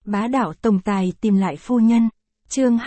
Bá đạo tổng tài tìm lại phu nhân. Chương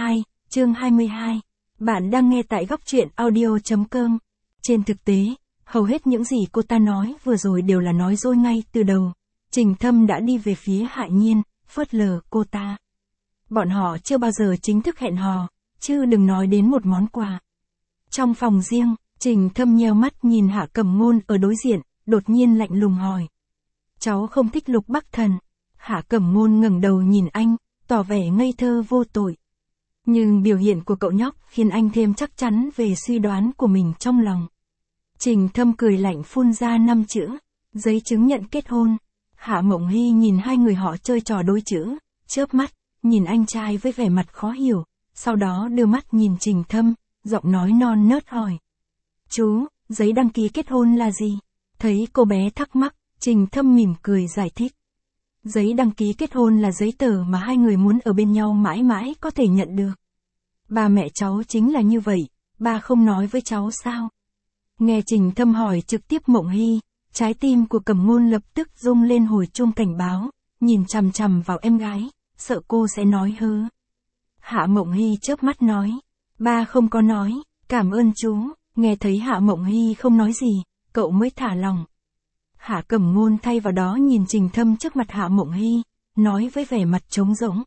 22. Bạn đang nghe tại góc truyện audio.com. Trên thực tế, hầu hết những gì cô ta nói vừa rồi đều là nói dối ngay từ đầu. Trình Thâm đã đi về phía Hạ Nhiên, phớt lờ cô ta. Bọn họ chưa bao giờ chính thức hẹn hò, chứ đừng nói đến một món quà. Trong phòng riêng, Trình Thâm nheo mắt nhìn Hạ Cẩm Ngôn ở đối diện, đột nhiên lạnh lùng hỏi. Cháu không thích Lục Bắc Thần. Hạ Cẩm Ngôn ngẩng đầu nhìn anh, tỏ vẻ ngây thơ vô tội. Nhưng biểu hiện của cậu nhóc khiến anh thêm chắc chắn về suy đoán của mình trong lòng. Trình Thâm cười lạnh phun ra 5 chữ, giấy chứng nhận kết hôn. Hạ Mộng Hy nhìn hai người họ chơi trò đôi chữ, chớp mắt, nhìn anh trai với vẻ mặt khó hiểu, sau đó đưa mắt nhìn Trình Thâm, giọng nói non nớt hỏi. Chú, giấy đăng ký kết hôn là gì? Thấy cô bé thắc mắc, Trình Thâm mỉm cười giải thích. Giấy đăng ký kết hôn là giấy tờ mà hai người muốn ở bên nhau mãi mãi có thể nhận được. Ba mẹ cháu chính là như vậy, ba không nói với cháu sao? Nghe Trình Thâm hỏi trực tiếp Mộng Hy, trái tim của Cẩm Ngôn lập tức rung lên hồi chuông cảnh báo, nhìn chằm chằm vào em gái, sợ cô sẽ nói hớ. Hạ Mộng Hy chớp mắt nói, ba không có nói, cảm ơn chú. Nghe thấy Hạ Mộng Hy không nói gì, cậu mới thả lòng. Hạ Cẩm Ngôn thay vào đó nhìn Trình Thâm trước mặt Hạ Mộng Hy, nói với vẻ mặt trống rỗng.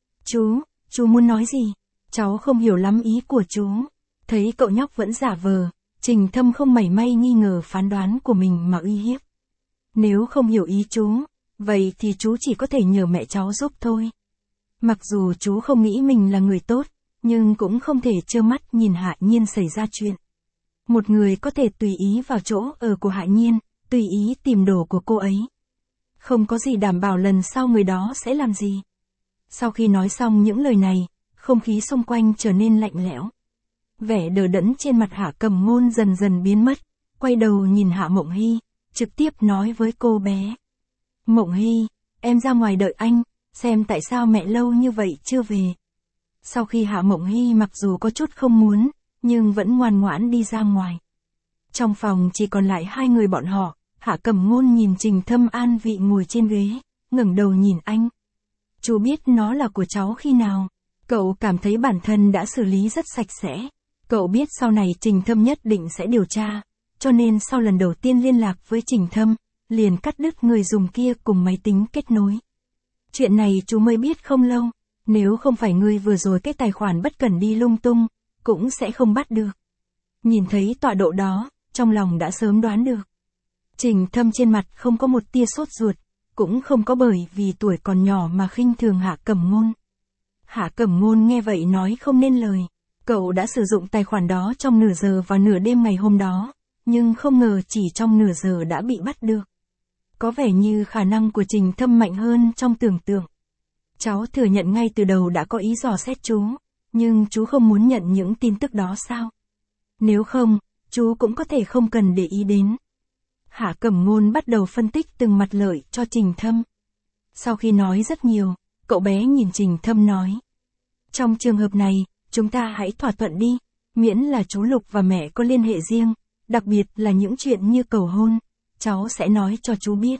Chú muốn nói gì? Cháu không hiểu lắm ý của chú. Thấy cậu nhóc vẫn giả vờ, Trình Thâm không mảy may nghi ngờ phán đoán của mình mà uy hiếp. Nếu không hiểu ý chú, vậy thì chú chỉ có thể nhờ mẹ cháu giúp thôi. Mặc dù chú không nghĩ mình là người tốt, nhưng cũng không thể trơ mắt nhìn Hạ Nhiên xảy ra chuyện. Một người có thể tùy ý vào chỗ ở của Hạ Nhiên, tùy ý tìm đồ của cô ấy. Không có gì đảm bảo lần sau người đó sẽ làm gì. Sau khi nói xong những lời này, không khí xung quanh trở nên lạnh lẽo. Vẻ đờ đẫn trên mặt Hạ Cẩm Ngôn dần dần biến mất, quay đầu nhìn Hạ Mộng Hy, trực tiếp nói với cô bé. Mộng Hy, em ra ngoài đợi anh, xem tại sao mẹ lâu như vậy chưa về. Sau khi Hạ Mộng Hy mặc dù có chút không muốn, nhưng vẫn ngoan ngoãn đi ra ngoài. Trong phòng chỉ còn lại hai người bọn họ, Hạ Cẩm Ngôn nhìn Trình Thâm an vị ngồi trên ghế, ngẩng đầu nhìn anh. Chú biết nó là của cháu khi nào? Cậu cảm thấy bản thân đã xử lý rất sạch sẽ. Cậu biết sau này Trình Thâm nhất định sẽ điều tra, cho nên sau lần đầu tiên liên lạc với Trình Thâm, liền cắt đứt người dùng kia cùng máy tính kết nối. Chuyện này chú mới biết không lâu, nếu không phải ngươi vừa rồi cái tài khoản bất cẩn đi lung tung, cũng sẽ không bắt được. Nhìn thấy tọa độ đó, trong lòng đã sớm đoán được. Trình Thâm trên mặt không có một tia sốt ruột, cũng không có bởi vì tuổi còn nhỏ mà khinh thường Hạ Cẩm Ngôn. Hạ Cẩm Ngôn nghe vậy nói không nên lời. Cậu đã sử dụng tài khoản đó trong nửa giờ vào nửa đêm ngày hôm đó, nhưng không ngờ chỉ trong nửa giờ đã bị bắt được. Có vẻ như khả năng của Trình Thâm mạnh hơn trong tưởng tượng. Cháu thừa nhận ngay từ đầu đã có ý dò xét chú, nhưng chú không muốn nhận những tin tức đó sao? Nếu không, chú cũng có thể không cần để ý đến. Hạ Cẩm Ngôn bắt đầu phân tích từng mặt lợi cho Trình Thâm. Sau khi nói rất nhiều, cậu bé nhìn Trình Thâm nói. Trong trường hợp này, chúng ta hãy thỏa thuận đi, miễn là chú Lục và mẹ có liên hệ riêng, đặc biệt là những chuyện như cầu hôn, cháu sẽ nói cho chú biết.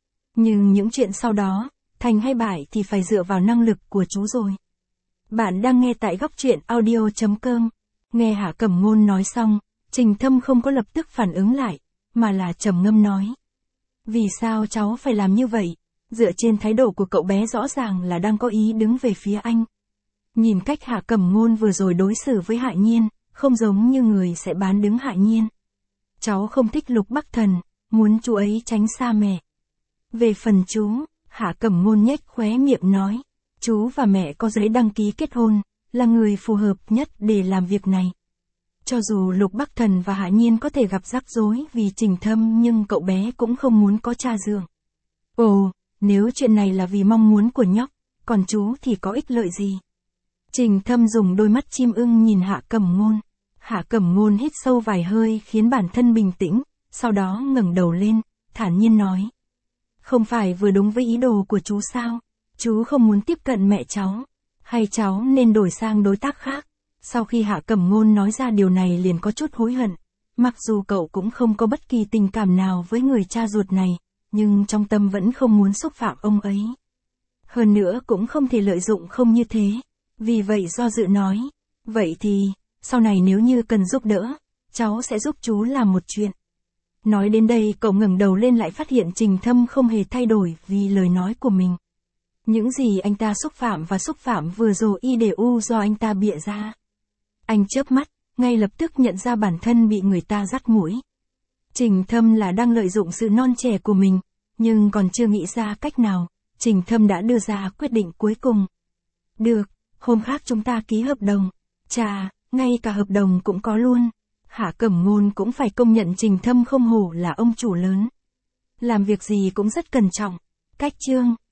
Nhưng những chuyện sau đó, thành hay bại thì phải dựa vào năng lực của chú rồi. Bạn đang nghe tại góc truyện audio.com. Nghe Hạ Cẩm Ngôn nói xong, Trình Thâm không có lập tức phản ứng lại, mà là trầm ngâm nói. Vì sao cháu phải làm như vậy? Dựa trên thái độ của cậu bé rõ ràng là đang có ý đứng về phía anh. Nhìn cách Hạ Cẩm Ngôn vừa rồi đối xử với Hạ Nhiên, không giống như người sẽ bán đứng Hạ Nhiên. Cháu không thích Lục Bắc Thần, muốn chú ấy tránh xa mẹ. Về phần chú, Hạ Cẩm Ngôn nhếch khóe miệng nói. Chú và mẹ có giấy đăng ký kết hôn, là người phù hợp nhất để làm việc này. Cho dù Lục Bắc Thần và Hạ Nhiên có thể gặp rắc rối vì Trình Thâm nhưng cậu bé cũng không muốn có cha dượng. Ồ, nếu chuyện này là vì mong muốn của nhóc, còn chú thì có ích lợi gì? Trình Thâm dùng đôi mắt chim ưng nhìn Hạ Cẩm Ngôn. Hạ Cẩm Ngôn hít sâu vài hơi khiến bản thân bình tĩnh, sau đó ngẩng đầu lên, thản nhiên nói. Không phải vừa đúng với ý đồ của chú sao? Chú không muốn tiếp cận mẹ cháu, hay cháu nên đổi sang đối tác khác? Sau khi Hạ Cẩm Ngôn nói ra điều này liền có chút hối hận. Mặc dù cậu cũng không có bất kỳ tình cảm nào với người cha ruột này, nhưng trong tâm vẫn không muốn xúc phạm ông ấy. Hơn nữa cũng không thể lợi dụng không như thế. Vì vậy do dự nói. Vậy thì, sau này nếu như cần giúp đỡ, cháu sẽ giúp chú làm một chuyện. Nói đến đây cậu ngẩng đầu lên lại phát hiện Trình Thâm không hề thay đổi vì lời nói của mình. Những gì anh ta xúc phạm vừa rồi y đều do anh ta bịa ra. Anh chớp mắt, ngay lập tức nhận ra bản thân bị người ta dắt mũi. Trình Thâm là đang lợi dụng sự non trẻ của mình, nhưng còn chưa nghĩ ra cách nào, Trình Thâm đã đưa ra quyết định cuối cùng. Được, hôm khác chúng ta ký hợp đồng. Chà, ngay cả hợp đồng cũng có luôn. Hạ Cẩm Ngôn cũng phải công nhận Trình Thâm không hổ là ông chủ lớn. Làm việc gì cũng rất cẩn trọng. Cách chương